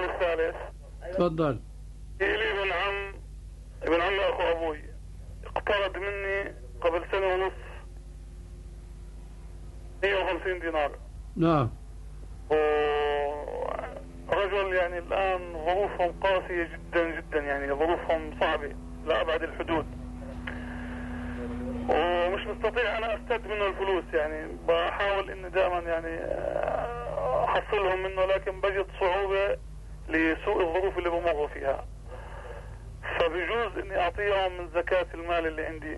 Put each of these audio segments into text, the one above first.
السؤال الثالث. تفضل. لي ابن عم أخو أبوي اقترض مني قبل سنة ونص 150 دينار. نعم. ورجل يعني الآن ظروفهم قاسية جدا جدا، يعني ظروفهم صعبة لأبعد الحدود، ومش مستطيع أنا أستد منه الفلوس. يعني بحاول إني دائما يعني أحصلهم منه، لكن بجد صعوبة لسوء الظروف اللي بمر فيها. فبيجوز إني أعطيهم من زكاة المال اللي عندي؟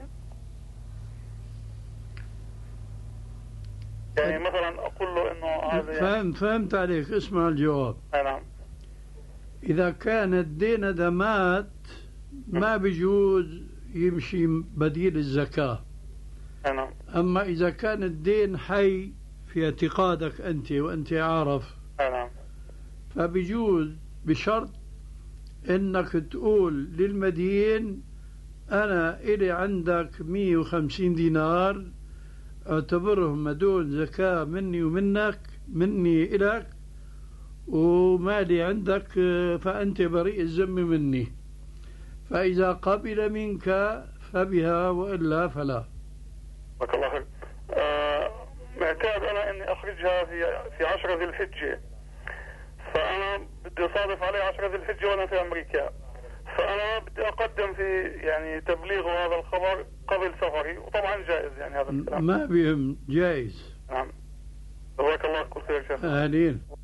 يعني مثلا أقول له إنه هذا يعني فهمت عليك. اسمع الجواب. نعم. إذا كان الدين ده مات ما بيجوز يمشي بديل الزكاة. نعم. أما إذا كان الدين حي في اعتقادك أنت وأنت عارف، نعم، فبيجوز بشرط إنك تقول للمدين أنا إلي عندك 150 دينار اعتبرهم هدول زكاة مني ومنك، مني إلك، ومالي عندك، فأنت بريء الذمة مني. فإذا قبل منك فبها وإلا فلا. بارك الله فيك. معتاد أنا إني أخرجها في 10 ذي الحجة، فأنا بدي أصادف عليه 10 ذي الحجة وأنا في أمريكا، فأنا بدي أقدم في يعني تبليغ هذا الخبر قبل سفري، وطبعا جائز يعني هذا الكلام. ما بهم، جائز. نعم. جزاك الله كل خير شيخ. أهلين.